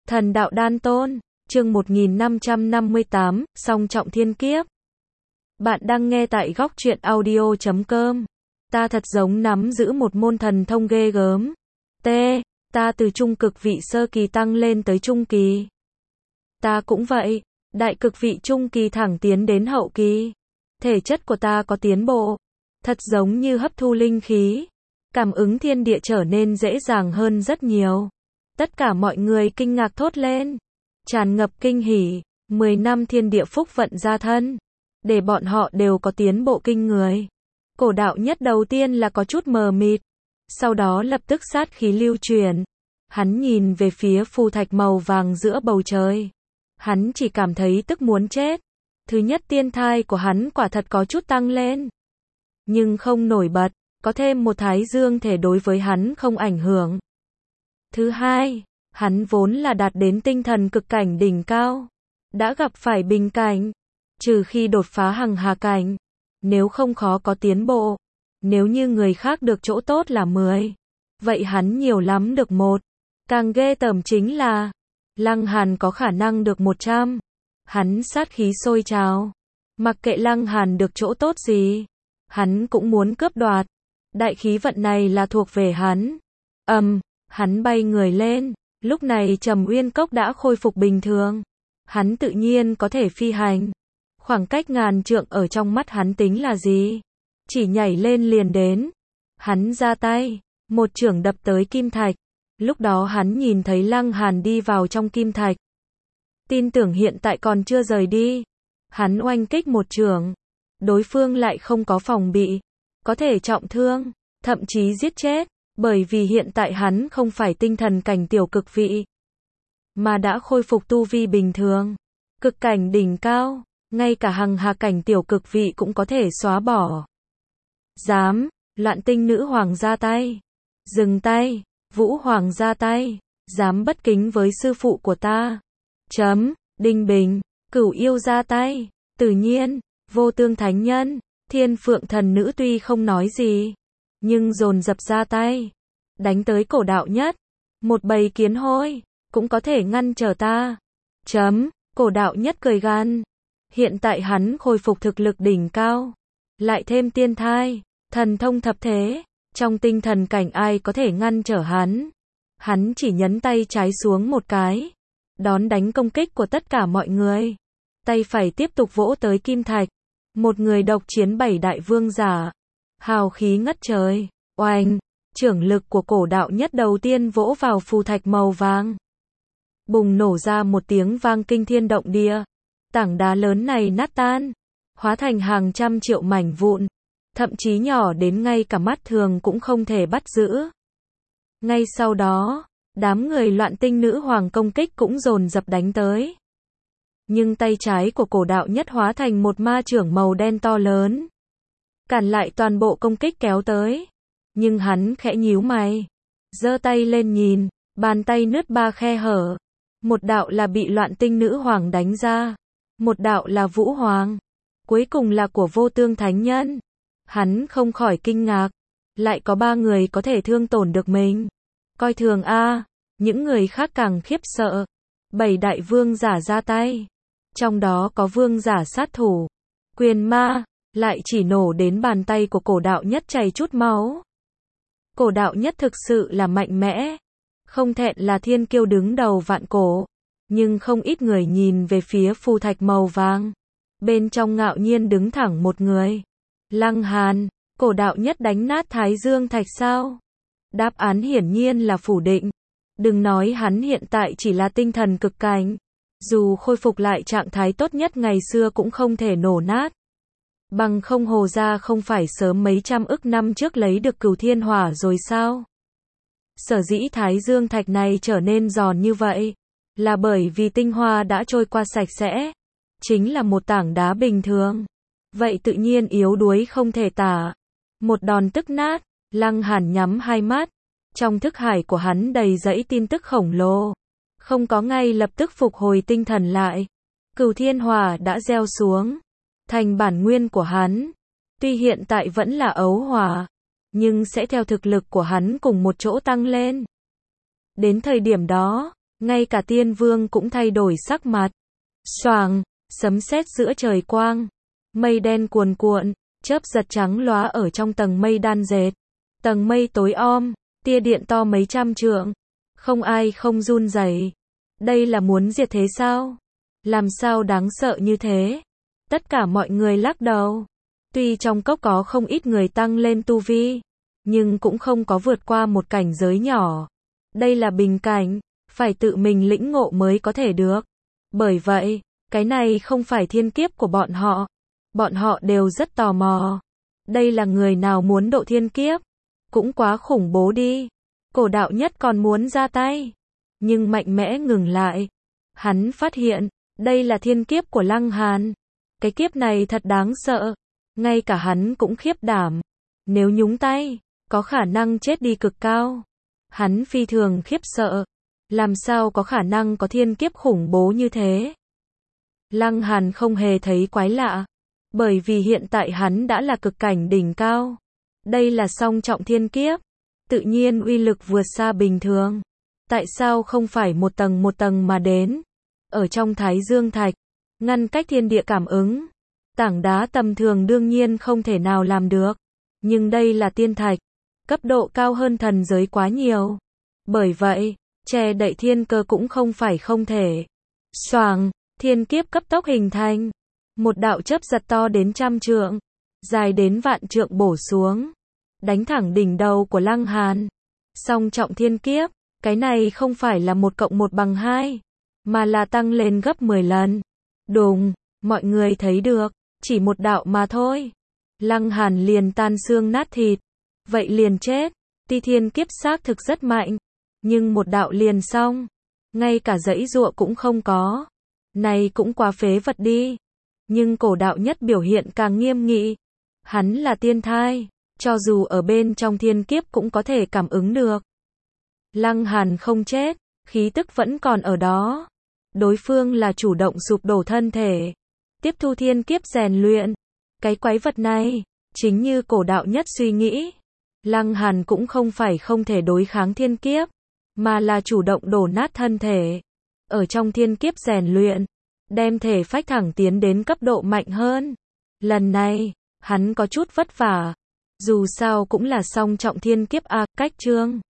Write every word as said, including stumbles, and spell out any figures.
Thần đạo đan tôn, chương một nghìn năm trăm năm mươi tám, song trọng thiên kiếp. Bạn đang nghe tại góc truyện audio chấm com. Ta thật giống nắm giữ một môn thần thông ghê gớm. T. Ta từ trung cực vị sơ kỳ tăng lên tới trung kỳ. Ta cũng vậy, đại cực vị trung kỳ thẳng tiến đến hậu kỳ. Thể chất của ta có tiến bộ, thật giống như hấp thu linh khí, cảm ứng thiên địa trở nên dễ dàng hơn rất nhiều. Tất cả mọi người kinh ngạc thốt lên, tràn ngập kinh hỉ, mười năm thiên địa phúc vận gia thân, để bọn họ đều có tiến bộ kinh người. Cổ đạo nhất đầu tiên là có chút mờ mịt, sau đó lập tức sát khí lưu truyền. Hắn nhìn về phía phù thạch màu vàng giữa bầu trời. Hắn chỉ cảm thấy tức muốn chết. Thứ nhất, tiên thai của hắn quả thật có chút tăng lên, nhưng không nổi bật, có thêm một thái dương thể đối với hắn không ảnh hưởng. Thứ hai, hắn vốn là đạt đến tinh thần cực cảnh đỉnh cao, đã gặp phải bình cảnh, trừ khi đột phá hằng hà cảnh, nếu không khó có tiến bộ. Nếu như người khác được chỗ tốt là mười, vậy hắn nhiều lắm được một. Càng ghê tởm chính là, Lăng Hàn có khả năng được một trăm. Hắn sát khí sôi trào, mặc kệ Lăng Hàn được chỗ tốt gì, hắn cũng muốn cướp đoạt. Đại khí vận này là thuộc về hắn. Ầm, um, hắn bay người lên, lúc này Trầm Uyên Cốc đã khôi phục bình thường. Hắn tự nhiên có thể phi hành. Khoảng cách ngàn trượng ở trong mắt hắn tính là gì? Chỉ nhảy lên liền đến. Hắn ra tay, một chưởng đập tới kim thạch. Lúc đó hắn nhìn thấy Lăng Hàn đi vào trong kim thạch. Tin tưởng hiện tại còn chưa rời đi. Hắn oanh kích một chưởng, đối phương lại không có phòng bị, có thể trọng thương, thậm chí giết chết, bởi vì hiện tại hắn không phải tinh thần cảnh tiểu cực vị, mà đã khôi phục tu vi bình thường, cực cảnh đỉnh cao, ngay cả hằng hà cảnh tiểu cực vị cũng có thể xóa bỏ. Dám, Loạn Tinh nữ hoàng ra tay. Dừng tay, Vũ hoàng ra tay, dám bất kính với sư phụ của ta. Chấm, Đinh Bình, Cửu yêu ra tay, Tự nhiên, Vô Tương thánh nhân, Thiên Phượng thần nữ tuy không nói gì, nhưng dồn dập ra tay, đánh tới cổ đạo nhất. Một bầy kiến hôi, cũng có thể ngăn trở ta. Chấm, cổ đạo nhất cười gằn. Hiện tại hắn khôi phục thực lực đỉnh cao, lại thêm tiên thai, thần thông thập thế, trong tinh thần cảnh ai có thể ngăn trở hắn. Hắn chỉ nhấn tay trái xuống một cái, đón đánh công kích của tất cả mọi người. Tay phải tiếp tục vỗ tới kim thạch. Một người độc chiến bảy đại vương giả, hào khí ngất trời. Oanh, chưởng lực của cổ đạo nhất đầu tiên vỗ vào phù thạch màu vàng, bùng nổ ra một tiếng vang kinh thiên động địa. Tảng đá lớn này nát tan, hóa thành hàng trăm triệu mảnh vụn, thậm chí nhỏ đến ngay cả mắt thường cũng không thể bắt giữ. Ngay sau đó, đám người Loạn Tinh nữ hoàng công kích cũng dồn dập đánh tới. Nhưng tay trái của cổ đạo nhất hóa thành một ma chưởng màu đen to lớn, cản lại toàn bộ công kích kéo tới. Nhưng hắn khẽ nhíu mày, giơ tay lên nhìn, bàn tay nứt ba khe hở. Một đạo là bị Loạn Tinh nữ hoàng đánh ra, một đạo là Vũ hoàng, cuối cùng là của Vô Tương thánh nhân. Hắn không khỏi kinh ngạc, lại có ba người có thể thương tổn được mình. Coi thường a. Những người khác càng khiếp sợ. Bảy đại vương giả ra tay, trong đó có vương giả sát thủ, quyền ma, lại chỉ nổ đến bàn tay của cổ đạo nhất chảy chút máu. Cổ đạo nhất thực sự là mạnh mẽ, không thẹn là thiên kiêu đứng đầu vạn cổ. Nhưng không ít người nhìn về phía phù thạch màu vàng, bên trong ngạo nhiên đứng thẳng một người. Lăng Hàn, cổ đạo nhất đánh nát thái dương thạch sao? Đáp án hiển nhiên là phủ định. Đừng nói hắn hiện tại chỉ là tinh thần cực cảnh, dù khôi phục lại trạng thái tốt nhất ngày xưa cũng không thể nổ nát. Bằng không Hồ gia không phải sớm mấy trăm ức năm trước lấy được Cửu Thiên Hỏa rồi sao? Sở dĩ thái dương thạch này trở nên giòn như vậy, là bởi vì tinh hoa đã trôi qua sạch sẽ, chính là một tảng đá bình thường, vậy tự nhiên yếu đuối không thể tả. Một đòn tức nát. Lăng Hàn nhắm hai mắt, trong thức hải của hắn đầy dẫy tin tức khổng lồ, không có ngay lập tức phục hồi tinh thần lại. Cửu Thiên Hỏa đã gieo xuống, thành bản nguyên của hắn. Tuy hiện tại vẫn là ấu hỏa, nhưng sẽ theo thực lực của hắn cùng một chỗ tăng lên. Đến thời điểm đó, Ngay cả tiên vương cũng thay đổi sắc mặt. Xoàng, sấm sét giữa trời quang. Mây đen cuồn cuộn, chớp giật trắng lóa ở trong tầng mây đan dệt. Tầng mây tối om, tia điện to mấy trăm trượng. Không ai không run rẩy. Đây là muốn diệt thế sao? Làm sao đáng sợ như thế? Tất cả mọi người lắc đầu. Tuy trong cốc có không ít người tăng lên tu vi, nhưng cũng không có vượt qua một cảnh giới nhỏ. Đây là bình cảnh, phải tự mình lĩnh ngộ mới có thể được. Bởi vậy, cái này không phải thiên kiếp của bọn họ. Bọn họ đều rất tò mò. Đây là người nào muốn độ thiên kiếp? Cũng quá khủng bố đi. Cổ đạo nhất còn muốn ra tay, nhưng mạnh mẽ ngừng lại. Hắn phát hiện, đây là thiên kiếp của Lăng Hàn. Cái kiếp này thật đáng sợ. Ngay cả hắn cũng khiếp đảm. Nếu nhúng tay, có khả năng chết đi cực cao. Hắn phi thường khiếp sợ. Làm sao có khả năng có thiên kiếp khủng bố như thế? Lăng Hàn không hề thấy quái lạ. Bởi vì hiện tại hắn đã là cực cảnh đỉnh cao. Đây là song trọng thiên kiếp. Tự nhiên uy lực vượt xa bình thường. Tại sao không phải một tầng một tầng mà đến? Ở trong Thái Dương Thạch, ngăn cách thiên địa cảm ứng. Tảng đá tầm thường đương nhiên không thể nào làm được. Nhưng đây là tiên thạch. Cấp độ cao hơn thần giới quá nhiều. Bởi vậy, che đậy thiên cơ cũng không phải không thể. Xoàng, thiên kiếp cấp tốc hình thành. Một đạo chớp giật to đến trăm trượng, dài đến vạn trượng bổ xuống, đánh thẳng đỉnh đầu của Lăng Hàn. Song trọng thiên kiếp, cái này không phải là một cộng một bằng hai, mà là tăng lên gấp mười lần. Đùng, mọi người thấy được, chỉ một đạo mà thôi. Lăng Hàn liền tan xương nát thịt. Vậy liền chết. Ti thiên kiếp xác thực rất mạnh, nhưng một đạo liền xong, ngay cả giãy giụa cũng không có. Này cũng quá phế vật đi. Nhưng cổ đạo nhất biểu hiện càng nghiêm nghị. Hắn là tiên thai, cho dù ở bên trong thiên kiếp cũng có thể cảm ứng được. Lăng Hàn không chết, khí tức vẫn còn ở đó. Đối phương là chủ động sụp đổ thân thể, tiếp thu thiên kiếp rèn luyện. Cái quái vật này, chính như cổ đạo nhất suy nghĩ. Lăng Hàn cũng không phải không thể đối kháng thiên kiếp, mà là chủ động đổ nát thân thể. Ở trong thiên kiếp rèn luyện, đem thể phách thẳng tiến đến cấp độ mạnh hơn. Lần này, hắn có chút vất vả. Dù sao cũng là song trọng thiên kiếp a, cách chương